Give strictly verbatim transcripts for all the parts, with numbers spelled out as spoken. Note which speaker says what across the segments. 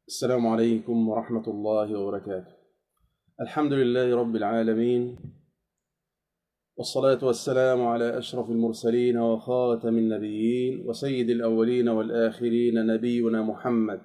Speaker 1: السلام عليكم ورحمة الله وبركاته. الحمد لله رب العالمين، والصلاة والسلام على أشرف المرسلين وخاتم النبيين وسيد الأولين والآخرين نبينا محمد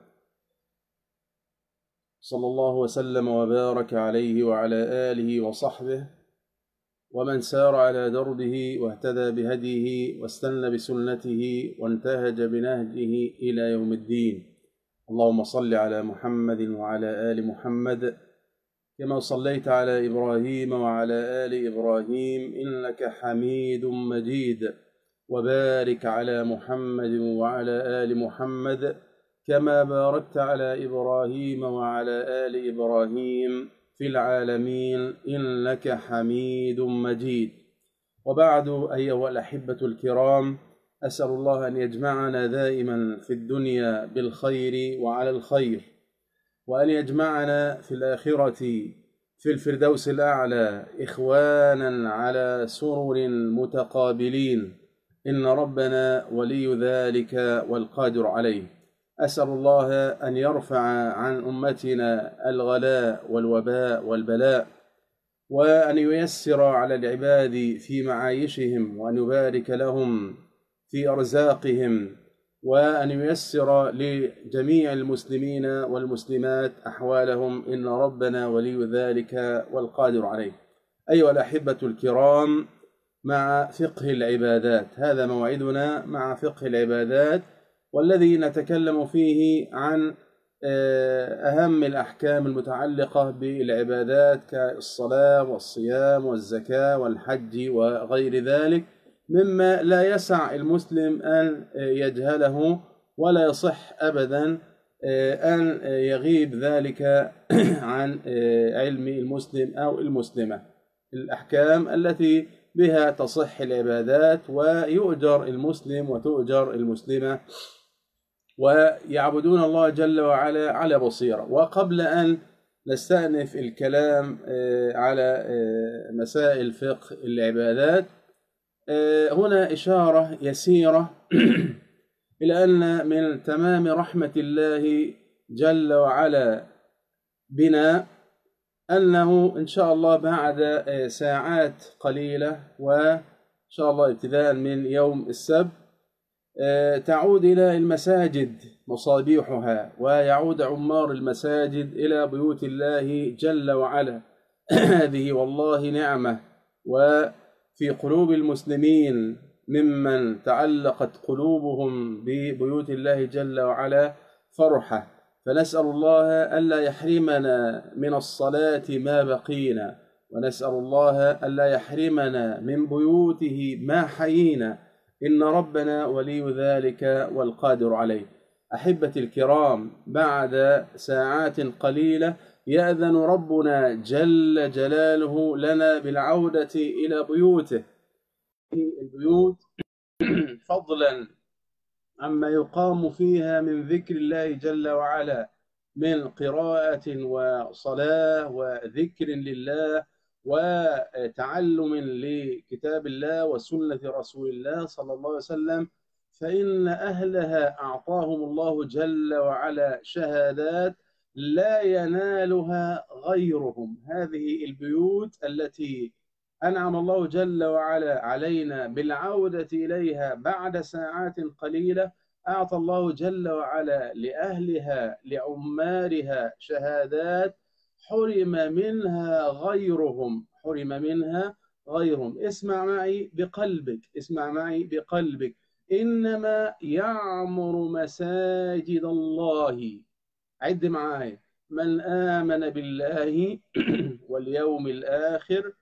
Speaker 1: صلى الله وسلم وبارك عليه وعلى آله وصحبه ومن سار على دربه واهتدى بهديه واستنى بسنته وانتهج بنهجه إلى يوم الدين. اللهم صل على محمد وعلى آل محمد كما صليت على إبراهيم وعلى آل إبراهيم إنك حميد مجيد، وبارك على محمد وعلى آل محمد كما باركت على إبراهيم وعلى آل إبراهيم في العالمين إنك حميد مجيد. وبعد، أيها الأحبة الكرام، أسأل الله أن يجمعنا دائما في الدنيا بالخير وعلى الخير، وأن يجمعنا في الآخرة في الفردوس الأعلى إخوانا على سرر متقابلين، إن ربنا ولي ذلك والقادر عليه. أسأل الله أن يرفع عن أمتنا الغلاء والوباء والبلاء، وأن ييسر على العباد في معايشهم، وأن يبارك لهم في أرزاقهم، وأن ييسر لجميع المسلمين والمسلمات أحوالهم، إن ربنا ولي ذلك والقادر عليه. أيها الأحبة الكرام، مع فقه العبادات، هذا موعدنا مع فقه العبادات، والذي نتكلم فيه عن أهم الأحكام المتعلقة بالعبادات كالصلاة والصيام والزكاة والحج وغير ذلك، مما لا يسع المسلم أن يجهله، ولا يصح أبدا أن يغيب ذلك عن علم المسلم أو المسلمة. الأحكام التي بها تصح العبادات ويؤجر المسلم وتؤجر المسلمة ويعبدون الله جل وعلا على بصيرة. وقبل أن نستأنف الكلام على مسائل فقه العبادات، هنا إشارة يسيرة إلى أن من تمام رحمة الله جل وعلا بنا أنه إن شاء الله بعد ساعات قليلة، وإن شاء الله ابتداء من يوم السبت، تعود إلى المساجد مصابيحها، ويعود عمار المساجد إلى بيوت الله جل وعلا. هذه والله نعمة، وفي قلوب المسلمين ممن تعلقت قلوبهم ببيوت الله جل وعلا فرحة، فنسأل الله ألا يحرمنا من الصلاة ما بقينا، ونسأل الله ألا يحرمنا من بيوته ما حيينا، إن ربنا ولي ذلك والقادر عليه. أحبتي الكرام، بعد ساعات قليلة يأذن ربنا جل جلاله لنا بالعودة إلى بيوته، البيوت فضلا عما يقام فيها من ذكر الله جل وعلا من قراءة وصلاة وذكر لله وتعلم لكتاب الله وسنة رسول الله صلى الله عليه وسلم، فإن أهلها أعطاهم الله جل وعلا شهادات لا ينالها غيرهم. هذه البيوت التي أنعم الله جل وعلا علينا بالعودة إليها بعد ساعات قليلة، أعطى الله جل وعلا لأهلها لعمارها شهادات حرم منها غيرهم، حرم منها غيرهم. اسمع معي بقلبك، اسمع معي بقلبك. إنما يعمر مساجد الله، عد معاي، من آمن بالله واليوم الآخر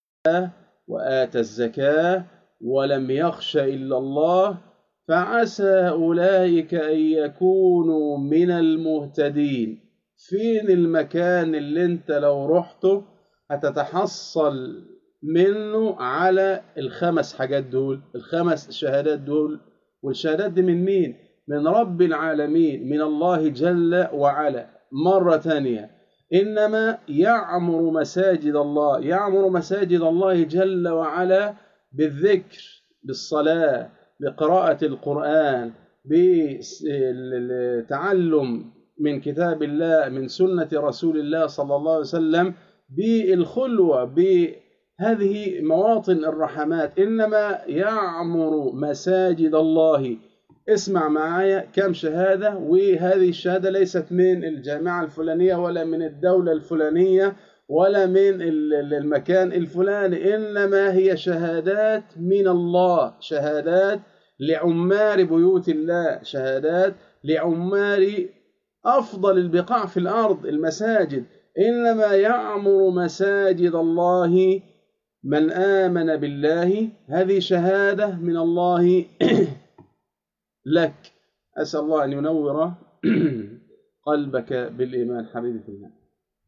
Speaker 1: وآتى الزكاة ولم يخش إلا الله فعسى أولئك أن يكونوا من المهتدين. فين المكان اللي انت لو رحته هتتحصل منه على الخمس حاجات دول، الخمس شهادات دول؟ والشهادات دي من مين؟ من رب العالمين، من الله جل وعلا. مرة ثانية، إنما يعمر مساجد الله، يعمر مساجد الله جل وعلا بالذكر، بالصلاة، بقراءة القرآن، بتعلم من كتاب الله من سنة رسول الله صلى الله عليه وسلم بالخلوة بهذه مواطن الرحمات. إنما يعمر مساجد الله، اسمع معايا كم شهادة، وهذه الشهادة ليست من الجامعة الفلانية ولا من الدولة الفلانية ولا من المكان الفلاني، إنما هي شهادات من الله، شهادات لعمار بيوت الله، شهادات لعمار أفضل البقاع في الأرض المساجد. إنما يعمر مساجد الله من آمن بالله، هذه شهادة من الله لك. أسأل الله أن ينور قلبك بالإيمان حبيبي في الله.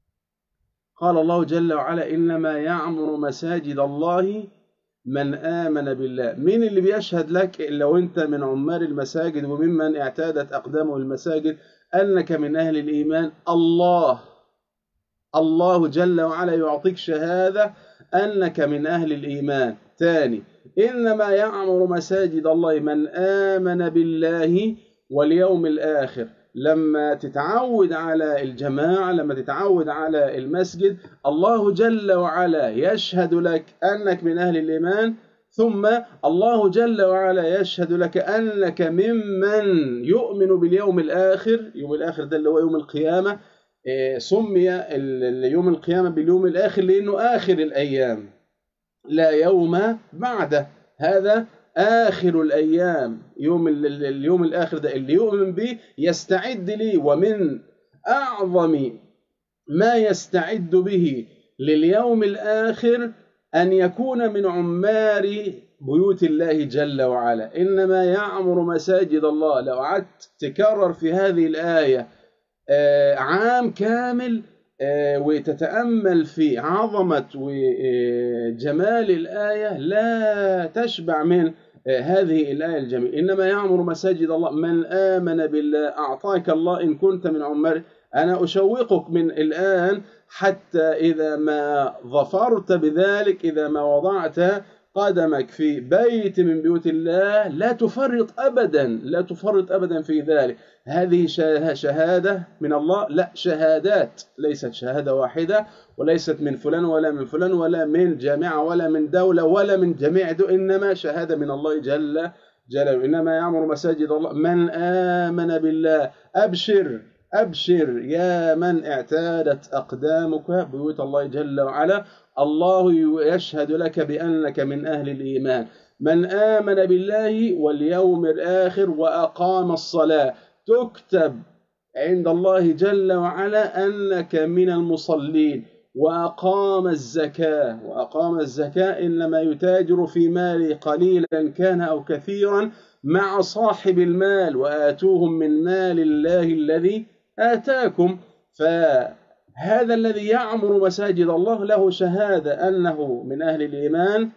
Speaker 1: قال الله جل وعلا إنما يعمر مساجد الله من آمن بالله. مين اللي بيشهد لك لو أنت من عمار المساجد وممن اعتادت أقدامه المساجد أنك من أهل الإيمان؟ الله الله جل وعلا يعطيك شهادة أنك من أهل الإيمان. ثاني، إنما يعمر مساجد الله من آمن بالله واليوم الآخر. لما تتعود على الجماعة، لما تتعود على المسجد، الله جل وعلا يشهد لك أنك من أهل الإيمان، ثم الله جل وعلا يشهد لك أنك ممن يؤمن باليوم الآخر. يوم الآخر ده اللي هو يوم القيامة. سمي يوم القيامة باليوم الآخر لأنه آخر الأيام، لا يوم بعده، هذا آخر الأيام. يوم اليوم الآخر ده اللي يؤمن به يستعد لي، ومن أعظم ما يستعد به لليوم الآخر أن يكون من عمار بيوت الله جل وعلا. إنما يعمر مساجد الله، لو قعدت تكرر في هذه الآية عام كامل وتتأمل في عظمة وجمال الآية لا تشبع من هذه الآية الجميلة. إنما يعمر مساجد الله من آمن بالله. أعطاك الله إن كنت من عمار. أنا أشوقك من الآن حتى إذا ما ظفرت بذلك، إذا ما وضعت قدمك في بيت من بيوت الله، لا تفرط أبدا، لا تفرط أبدا في ذلك. هذه شهادة من الله، لا شهادات، ليست شهادة واحدة، وليست من فلان ولا من فلان ولا من جامعة ولا من دولة ولا من جميع دول، إنما شهادة من الله جل جلاله. إنما يعمر مساجد الله من آمن بالله. أبشر أبشر يا من اعتادت أقدامك بيوت الله جل وعلا، الله يشهد لك بأنك من أهل الإيمان. من آمن بالله واليوم الآخر وأقام الصلاة، تكتب عند الله جل وعلا أنك من المصلين. وأقام الزكاة، وأقام الزكاة إنما يتاجر في مال قليلا كان أو كثيرا مع صاحب المال، وآتوهم من مال الله الذي آتاكم. فهذا الذي يعمر مساجد الله له شهادة أنه من أهل الإيمان،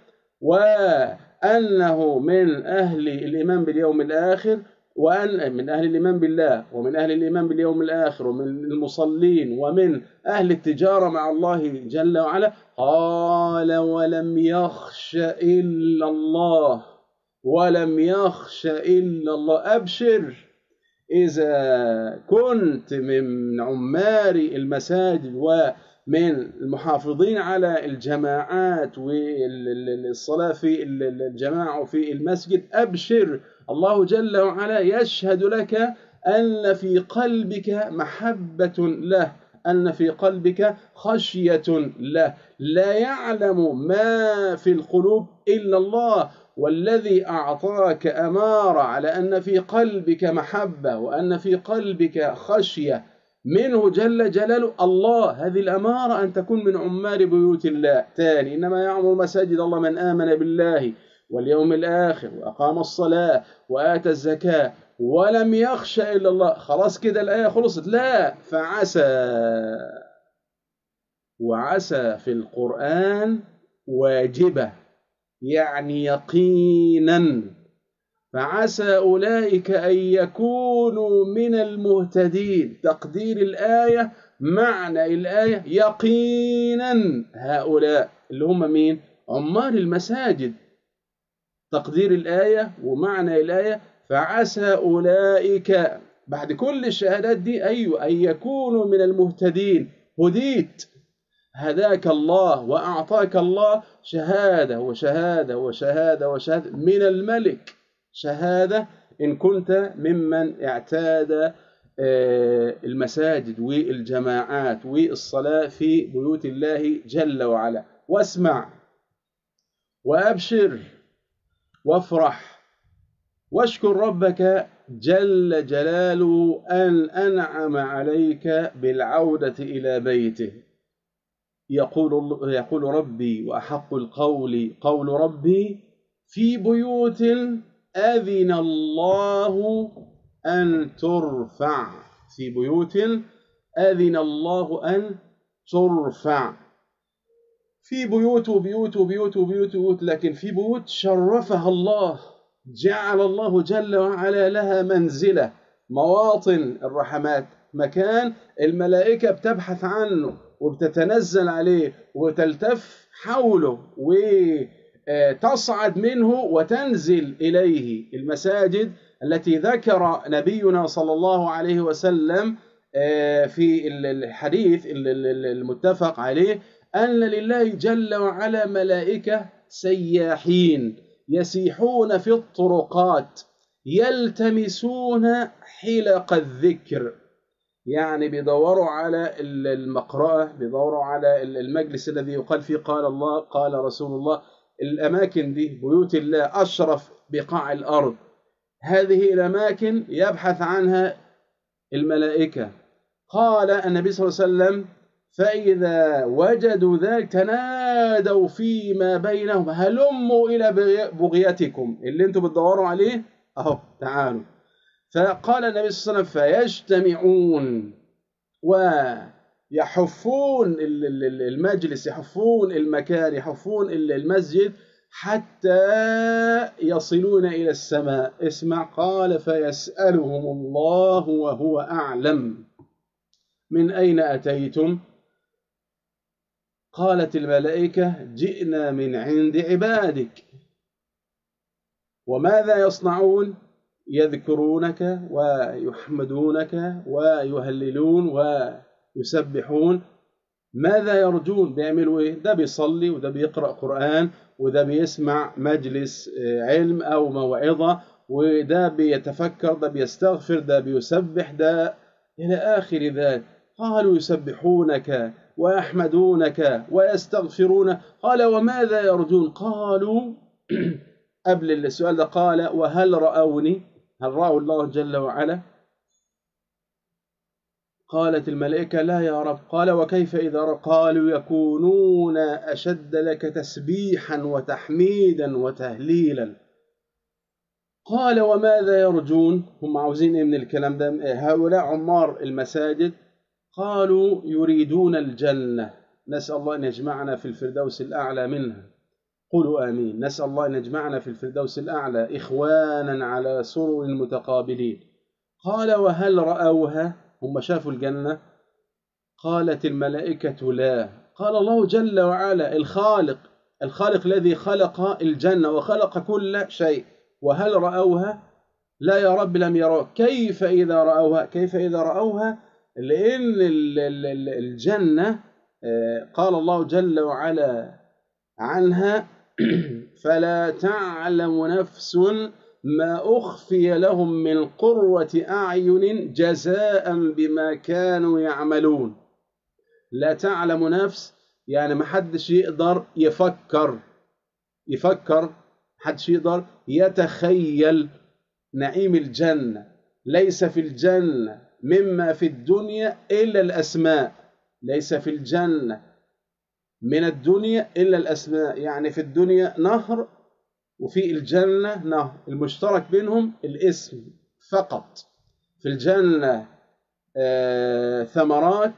Speaker 1: وأنه من أهل الإيمان باليوم الآخر، وأن من أهل الإيمان بالله ومن أهل الإيمان باليوم الآخر ومن المصلين ومن أهل التجارة مع الله جل وعلا. قال ولم يخش إلا الله، ولم يخش إلا الله. أبشر إذا كنت من عمار المساجد ومن المحافظين على الجماعات والصلاة في الجماعة وفي المسجد، أبشر، الله جل وعلا يشهد لك أن في قلبك محبة له، أن في قلبك خشية له. لا يعلم ما في القلوب إلا الله، والذي أعطاك أمارة على أن في قلبك محبة وأن في قلبك خشية منه جل جلاله الله. هذه الأمارة أن تكون من عمار بيوت الله. ثاني، إنما يعمر مساجد الله من آمن بالله واليوم الآخر وأقام الصلاة وآتى الزكاة ولم يخش إلا الله. خلاص كده الآية خلصت؟ لا، فعسى. وعسى في القرآن واجبة، يعني يقينا. فعسى أولئك أن يكونوا من المهتدين. تقدير الآية، معنى الآية يقينا هؤلاء اللي هم مين؟ عمار المساجد. تقدير الآية ومعنى الآية فعسى أولئك بعد كل الشهادات دي أيوة أن يكونوا من المهتدين. هديت، هداك الله وأعطاك الله شهادة وشهادة وشهادة وشهادة من الملك، شهادة إن كنت ممن اعتاد المساجد والجماعات والصلاة في بيوت الله جل وعلا. واسمع وأبشر وافرح واشكر ربك جل جلاله أن أنعم عليك بالعودة إلى بيته. يقول يقول ربي وأحق القول قول ربي في بيوت أذن الله أن ترفع، في بيوت أذن الله أن ترفع، في بيوت وبيوت وبيوت وبيوت وبيوت، لكن في بيوت شرفها الله، جعل الله جل وعلا لها منزلة، مواطن الرحمات، مكان الملائكة بتبحث عنه وبتتنزل عليه وتلتف حوله وتصعد منه وتنزل إليه. المساجد التي ذكر نبينا صلى الله عليه وسلم في الحديث المتفق عليه أن لله جل وعلا ملائكة سياحين يسيحون في الطرقات يلتمسون حلق الذكر، يعني بيدوروا على المقرأة، بيدوروا على المجلس الذي يقال فيه قال الله قال رسول الله. الأماكن دي بيوت الله أشرف بقاع الأرض، هذه الأماكن يبحث عنها الملائكة. قال النبي صلى الله عليه وسلم فإذا وجدوا ذلك تنادوا فيما بينهم هلموا إلى بغيتكم، اللي انتم بتدوروا عليه أهو تعالوا. فقال النبي صلى الله عليه وسلم فيجتمعون ويحفون المجلس، يحفون المكان، يحفون المسجد حتى يصلون إلى السماء. اسمع، قال فيسألهم الله وهو أعلم من أين أتيتم؟ قالت الملائكة جئنا من عند عبادك. وماذا يصنعون؟ يذكرونك ويحمدونك ويهللون ويسبحون. ماذا يرجون؟ بيعملوا ايه؟ ده بيصلي وده بيقرأ قرآن وده بيسمع مجلس علم أو موعظة وده بيتفكر، ده بيستغفر، ده بيسبح، ده إلى آخر ذلك. قالوا يسبحونك ويحمدونك ويستغفرون. قال وماذا يرجون؟ قالوا قبل السؤال ده قال وهل رأوني؟ هل رأوا الله جل وعلا؟ قالت الملائكة لا يا رب. قال وكيف إذا رأوا؟ قالوا يكونون أشد لك تسبيحا وتحميدا وتهليلا. قال وماذا يرجون؟ هم عاوزين ايه من الكلام ده؟ هؤلاء عمار المساجد قالوا يريدون الجنة، نسأل الله أن يجمعنا في الفردوس الأعلى منها. قولوا آمين. نسأل الله أن يجمعنا في الفردوس الأعلى إخوانا على سرر متقابلين. قال وهل رأوها؟ هم شافوا الجنة؟ قالت الملائكة لا. قال الله جل وعلا الخالق، الخالق الذي خلق الجنة وخلق كل شيء، وهل رأوها؟ لا يا رب لم يروا. كيف إذا رأوها؟ كيف إذا رأوها؟ لأن الجنة قال الله جل وعلا عنها فلا تعلم نفس ما أخفي لهم من قرة أعين جزاء بما كانوا يعملون. لا تعلم نفس يعني ما حدش يقدر يفكر يفكر حدش يقدر يتخيل نعيم الجنة. ليس في الجنة مما في الدنيا إلا الأسماء، ليس في الجنة من الدنيا إلا الأسماء. يعني في الدنيا نهر وفي الجنة نهر، المشترك بينهم الاسم فقط. في الجنة آه ثمرات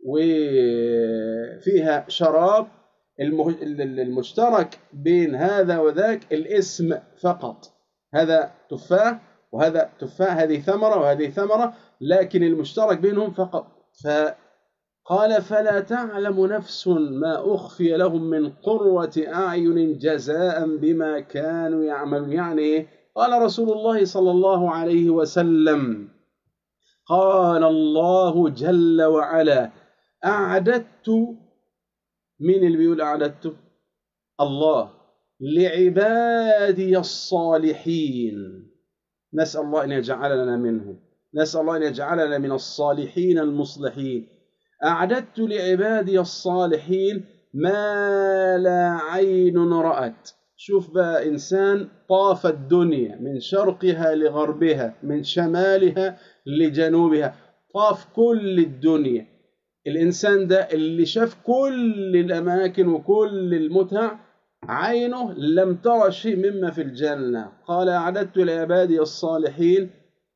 Speaker 1: وفيها شراب، المشترك بين هذا وذاك الاسم فقط. هذا تفاح وهذا تفاح، هذه ثمرة وهذه ثمرة، لكن المشترك بينهم فقط. فقال فلا تعلم نفس ما أخفي لهم من قرة أعين جزاء بما كانوا يعملون. يعني قال رسول الله صلى الله عليه وسلم قال الله جل وعلا: أعددت. مين اللي بيقول أعددت؟ الله. لعبادي الصالحين. نسأل الله أن يجعلنا منهم، نسأل الله أن يجعلنا من الصالحين المصلحين. أعددت لعبادي الصالحين ما لا عين رأت. شوف بقى، إنسان طاف الدنيا من شرقها لغربها، من شمالها لجنوبها، طاف كل الدنيا. الإنسان ده اللي شاف كل الأماكن وكل المتع، عينه لم ترى شيء مما في الجنة. قال: أعددت لعبادي الصالحين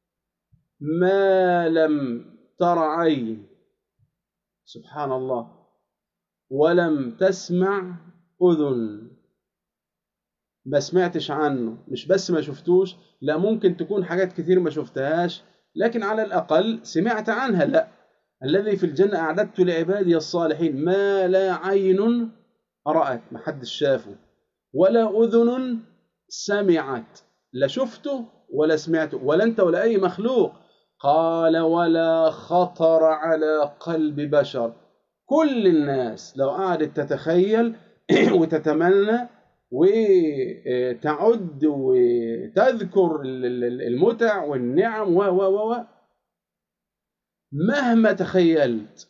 Speaker 1: ما لم تر عين، سبحان الله، ولم تسمع أذن. ما سمعتش عنه، مش بس ما شفتوش، لا، ممكن تكون حاجات كتير ما شفتهاش، لكن على الأقل سمعت عنها. لا، الذي في الجنة أعددت لعبادي الصالحين ما لا عين رأت، ما حدش شافه، ولا أذن سمعت، لا شفته ولا سمعته، ولا أنت ولا أي مخلوق. قال: ولا خطر على قلب بشر. كل الناس لو قعدت تتخيل وتتمنى وتعد وتذكر المتع والنعم و و و مهما تخيلت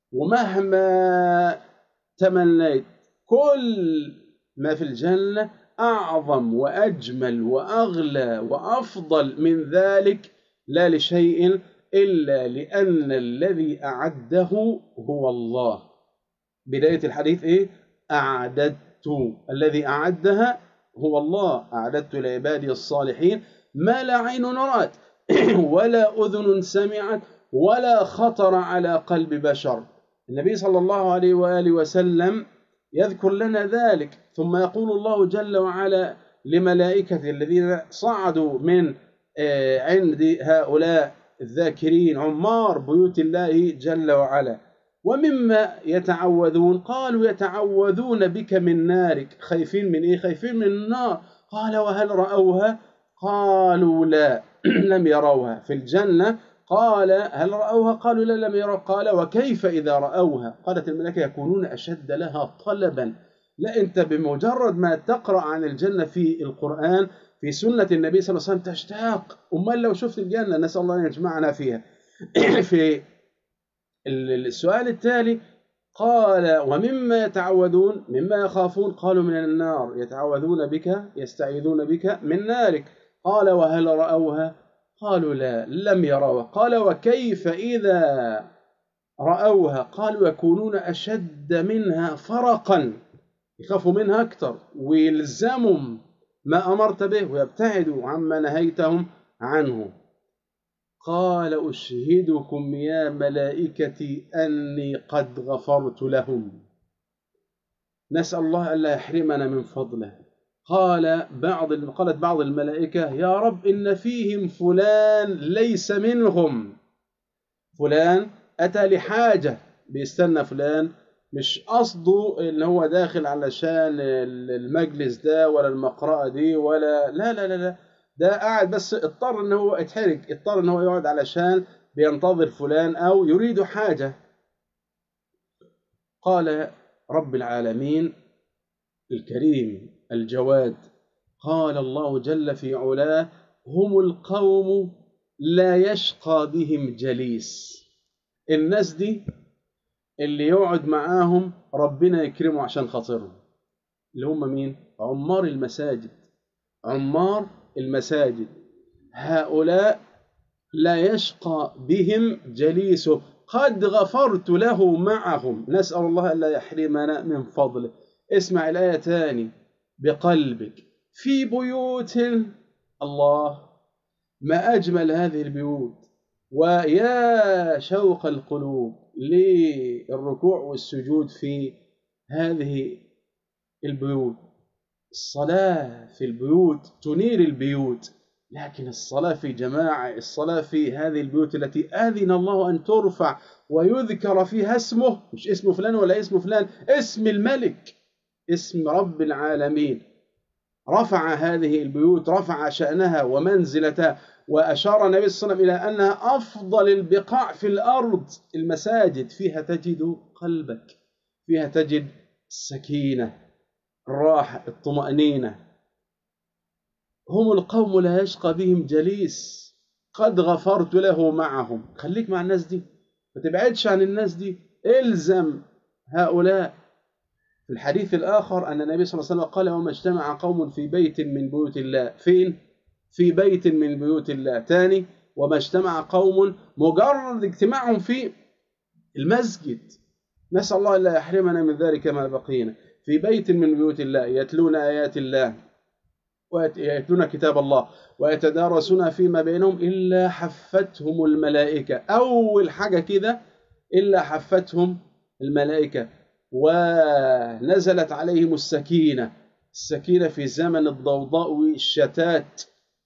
Speaker 1: ومهما تمنيت، كل ما في الجنة أعظم وأجمل وأغلى وأفضل من ذلك، لا لشيء إلا لأن الذي أعده هو الله. بداية الحديث إيه؟ أعددت. الذي أعدها هو الله. أعددت لعبادي الصالحين ما لا عين رأت ولا أذن سمعت ولا خطر على قلب بشر. النبي صلى الله عليه وآله وسلم يذكر لنا ذلك، ثم يقول الله جل وعلا لملائكته الذين صعدوا من عند هؤلاء الذاكرين عمار بيوت الله جل وعلا: ومما يتعوذون؟ قالوا: يتعوذون بك من نارك. خايفين من إيه؟ خايفين من النار. قال: وهل رأوها؟ قالوا: لا، لم يروها. في الجنة قال: هل رأوها؟ قالوا: لا، لم يروا. قال: وكيف إذا رأوها؟ قالت الملائكة: يكونون أشد لها طلبا. لا، أنت بمجرد ما تقرأ عن الجنة في القرآن، في سنة النبي صلى الله عليه وسلم، تشتاق. أمال لو شفت الجنة، نسأل الله أن يجمعنا فيها. في السؤال التالي قال: ومما يتعوذون؟ مما يخافون؟ قالوا: من النار. يتعوذون بك، يستعيذون بك من نارك. قال: وهل رأوها؟ قالوا: لا، لم يروها. قال: وكيف إذا رأوها؟ قالوا: يكونون أشد منها فرقا، يخافوا منها أكثر ويلزموا ما أمرت به ويبتعدوا عما نهيتهم عنه. قال: أشهدكم يا ملائكتي أني قد غفرت لهم. نسأل الله ألا يحرمنا من فضله. قال بعض قالت بعض الملائكة: يا رب، إن فيهم فلان ليس منهم. فلان أتى لحاجة، بيستنى فلان، مش قصده إن هو داخل علشان المجلس ده ولا المقرأة دي ولا لا لا لا لا، ده قاعد بس اضطر إن هو اتحرج، اضطر إن هو يقعد علشان بينتظر فلان أو يريد حاجة. قال رب العالمين الكريم الجواد، قال الله جل في علاه: هم القوم لا يشقى بهم جليس. الناس دي اللي يقعد معاهم ربنا يكرمه عشان خاطرهم، اللي هم مين؟ عمار المساجد. عمار المساجد هؤلاء لا يشقى بهم جليسه، قد غفرت له معهم. نسأل الله ألا يحرمنا من فضله. اسمع الآية تاني بقلبك: في بيوت الله. ما أجمل هذه البيوت، ويا شوق القلوب للركوع والسجود في هذه البيوت. الصلاة في البيوت تنير البيوت، لكن الصلاة في جماعة، الصلاة في هذه البيوت التي آذن الله أن ترفع ويذكر فيها اسمه، مش اسم فلان ولا اسم فلان، اسم الملك، اسم رب العالمين. رفع هذه البيوت، رفع شأنها ومنزلتها وأشار النبي صلى الله عليه وسلم إلى أنها أفضل البقاع في الأرض المساجد، فيها تجد قلبك، فيها تجد السكينة، الراحة، الطمأنينة. هم القوم لا يشقى بهم جليس قد غفرت له معهم. خليك مع الناس دي، ما تبعدش عن الناس دي، الزم هؤلاء. في الحديث الآخر أن النبي صلى الله عليه وسلم قال: وما اجتمع قوم في بيت من بيوت الله. فين؟ في بيت من بيوت الله. تاني: وما اجتمع قوم، مجرد اجتماعهم في المسجد، نسأل الله ألا يحرمنا من ذلك ما بقينا، في بيت من بيوت الله يتلون آيات الله ويتلون كتاب الله ويتدارسون فيما بينهم إلا حفتهم الملائكة. أول حاجة كده إلا حفتهم الملائكة، ونزلت عليهم السكينة. السكينة في زمن الضوضاء والشتات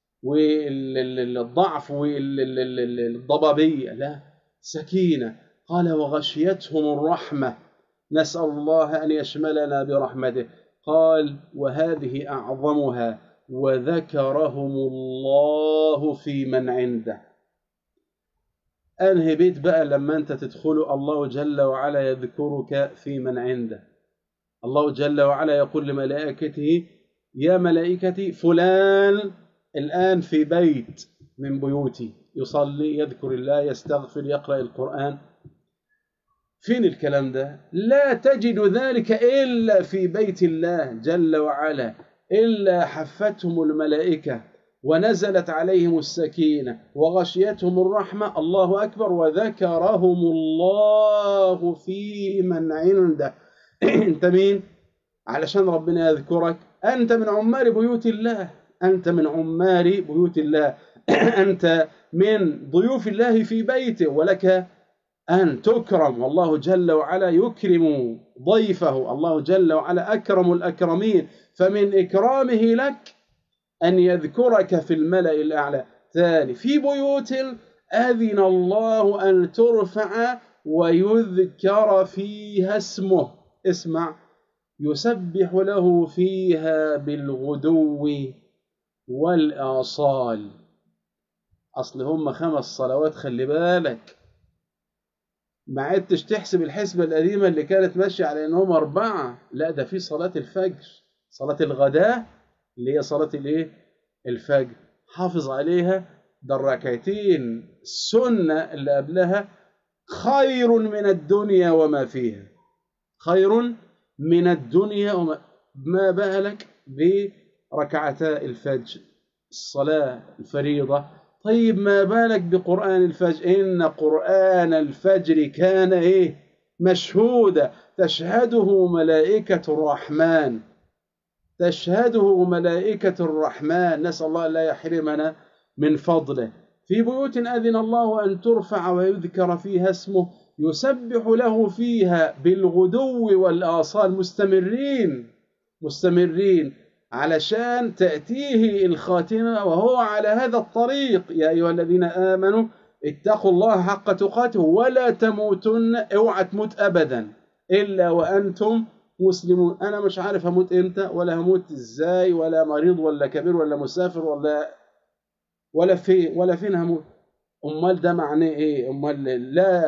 Speaker 1: والضعف والضبابية، لا، سكينة. قال: وغشيتهم الرحمة، نسأل الله أن يشملنا برحمته. قال: وهذه أعظمها، وذكرهم الله في من عنده. أنهي بيت بقى لما أنت تدخله الله جل وعلا يذكرك في من عنده. الله جل وعلا يقول لملائكته: يا ملائكتي فلان الآن في بيت من بيوتي يصلي، يذكر الله، يستغفر، يقرأ القرآن. فين الكلام ده؟ لا تجد ذلك إلا في بيت الله جل وعلا، إلا حفتهم الملائكة ونزلت عليهم السكينة وغشيتهم الرحمة. الله أكبر. وذكرهم الله في من عنده. أنت مين؟ علشان ربنا يذكرك، أنت من عمار بيوت الله، أنت من عمار بيوت الله، أنت من ضيوف الله في بيته، ولك أن تكرم، والله جل وعلا يكرم ضيفه. الله جل وعلا أكرم الأكرمين، فمن إكرامه لك أن يذكرك في الملأ الأعلى. ثاني: في بيوت أذن الله أن ترفع ويذكر فيها اسمه. اسمع: يسبح له فيها بالغدو والآصال. أصل هم خمس صلوات، خلي بالك، ما عدتش تحسب الحسبة القديمة اللي كانت ماشية على إنهم أربعة. لا، ده في صلاة الفجر، صلاة الغداء اللي هي صلاة الإيه؟ الفجر. حافظ عليها. ده الركعتين السنة اللي قبلها خير من الدنيا وما فيها، خير من الدنيا وما ما بالك بركعتا الفجر، الصلاة الفريضة. طيب ما بالك بقرآن الفجر؟ إن قرآن الفجر كان إيه؟ مشهودا، تشهده ملائكة الرحمن، تشهده ملائكة الرحمن. نسأل الله لا يحرمنا من فضله. في بيوت أذن الله أن ترفع ويذكر فيها اسمه يسبح له فيها بالغدو والآصال. مستمرين مستمرين علشان تأتيه الخاتمة وهو على هذا الطريق. يا أيها الذين آمنوا اتقوا الله حق تقاته ولا تموتن، اوعى تموت أبدا إلا وأنتم مسلمون. أنا مش عارف هموت إمتى، ولا هموت إزاي، ولا مريض ولا كبير ولا مسافر ولا ولا فين ولا فين هموت. أمال ده معناه إيه؟ أمال لا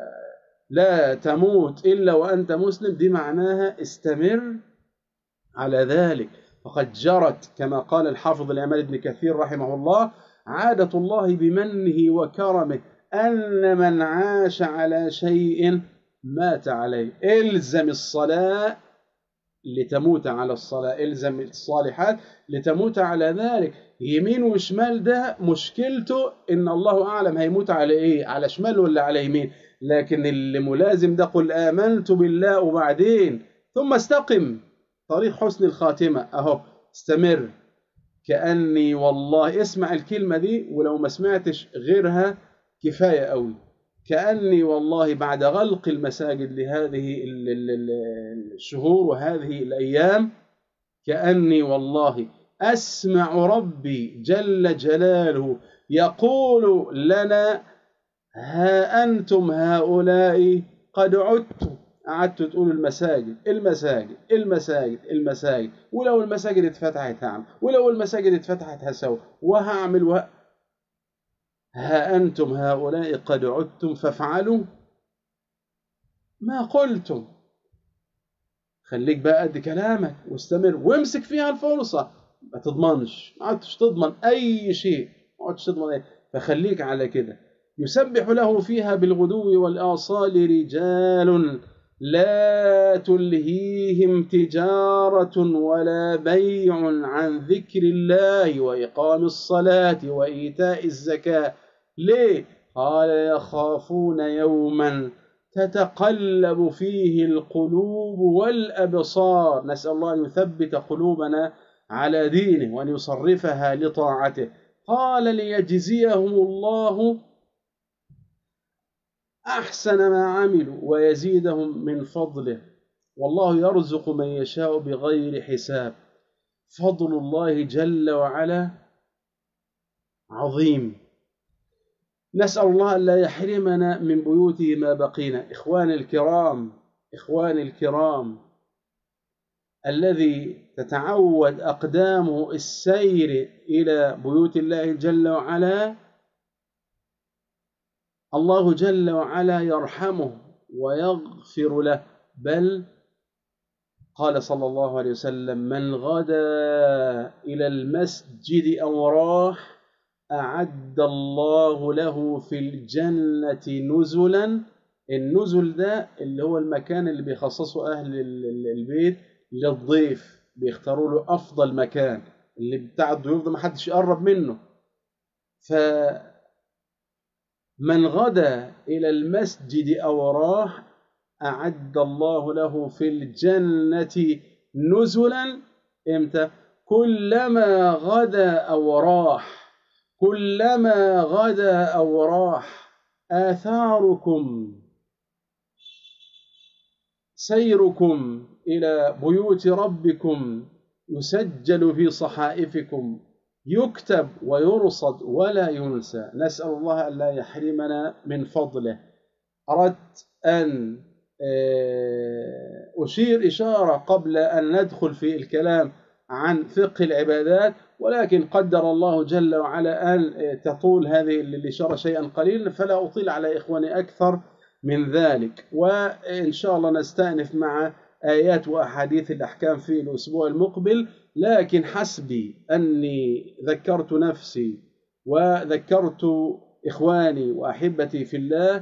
Speaker 1: لا تموت إلا وأنت مسلم، دي معناها استمر على ذلك. فقد جرت كما قال الحافظ العماد بن كثير رحمه الله: عادة الله بمنه وكرمه أن من عاش على شيء مات عليه. إلزم الصلاة لتموت على الصلاة، إلزم الصالحات لتموت على ذلك. يمين وشمال ده مشكلته إن الله أعلم هيموت على إيه، على شمال ولا على يمين. لكن اللي ملازم ده: قل آمنت بالله وبعدين ثم استقم، طريق حسن الخاتمة أهو. استمر. كأني والله، اسمع الكلمة دي ولو ما سمعتش غيرها كفاية قوي. كأني والله بعد غلق المساجد لهذه الشهور وهذه الأيام، كأني والله أسمع ربي جل جلاله يقول لنا: ها أنتم هؤلاء قد عدتم. قعدتوا تقولوا المساجد المساجد المساجد المساجد، ولو المساجد اتفتحت هعمل، ولو المساجد اتفتحت هسوي وهعمل وه... ها أنتم هؤلاء قد عدتم فافعلوا ما قلتم. خليك بقى قد كلامك واستمر وامسك فيها الفرصة، ما تضمنش، ما عدتش تضمن أي شيء، ما عدتش تضمن أي، فخليك على كده. يسبح له فيها بالغدو والآصال رجال لا تلهيهم تجارة ولا بيع عن ذكر الله وإقام الصلاة وإيتاء الزكاة. ليه؟ قال يخافون يوما تتقلب فيه القلوب والأبصار. نسأل الله أن يثبت قلوبنا على دينه وأن يصرفها لطاعته. قال ليجزيهم الله أحسن ما عملوا ويزيدهم من فضله والله يرزق من يشاء بغير حساب. فضل الله جل وعلا عظيم. نسأل الله أن لا يحرمنا من بيوته ما بقينا. إخواني الكرام، إخواني الكرام، الذي تتعود أقدامه السير إلى بيوت الله جل وعلا الله جل وعلا يرحمه ويغفر له. بل قال صلى الله عليه وسلم من غدا إلى المسجد أو راح أعد الله له في الجنة نزلا. النزل ده اللي هو المكان اللي بيخصصه أهل البيت للضيف، بيختاروا له أفضل مكان اللي بتاع الضيوف ده ما حدش يقرب منه. فمن غدا إلى المسجد أو راح أعد الله له في الجنة نزلا. إمتى؟ كلما غدا أو راح، كلما غدا أو راح آثاركم سيركم إلى بيوت ربكم يسجل في صحائفكم، يكتب ويرصد ولا ينسى. نسأل الله أن لا يحرمنا من فضله. أردت أن أشير إشارة قبل أن ندخل في الكلام عن فقه العبادات، ولكن قدر الله جل وعلا أن تطول هذه الإشارة شيئا قليلا، فلا أطيل على إخواني أكثر من ذلك. وإن شاء الله نستأنف مع آيات وأحاديث الأحكام في الأسبوع المقبل. لكن حسبي أني ذكرت نفسي وذكرت إخواني وأحبتي في الله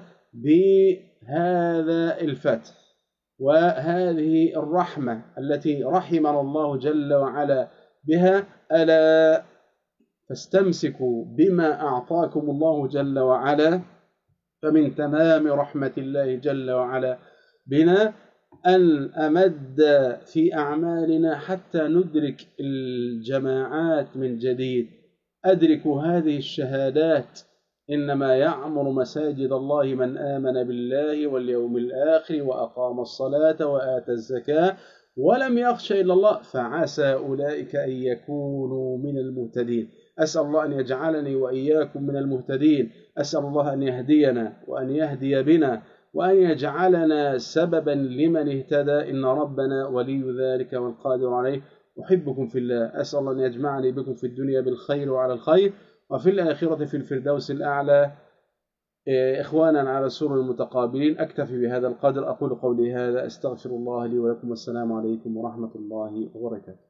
Speaker 1: بهذا الفتح وهذه الرحمة التي رحمنا الله جل وعلا بها. ألا فاستمسكوا بما أعطاكم الله جل وعلا، فمن تمام رحمة الله جل وعلا بنا أن أمد في أعمالنا حتى ندرك الجماعات من جديد. أدركوا هذه الشهادات: إنما يعمر مساجد الله من آمن بالله واليوم الآخر وأقام الصلاة وآتى الزكاة ولم يخش إلا الله فعسى أولئك أن يكونوا من المهتدين. أسأل الله أن يجعلني وإياكم من المهتدين. أسأل الله أن يهدينا وأن يهدي بنا وأن يجعلنا سببا لمن اهتدى، إن ربنا ولي ذلك والقادر عليه. أحبكم في الله. أسأل الله أن يجمعني بكم في الدنيا بالخير وعلى الخير، وفي الآخرة في الفردوس الأعلى إخوانا على سرر المتقابلين. أكتفي بهذا القدر. أقول قولي هذا، أستغفر الله لي ولكم، والسلام عليكم ورحمة الله وبركاته.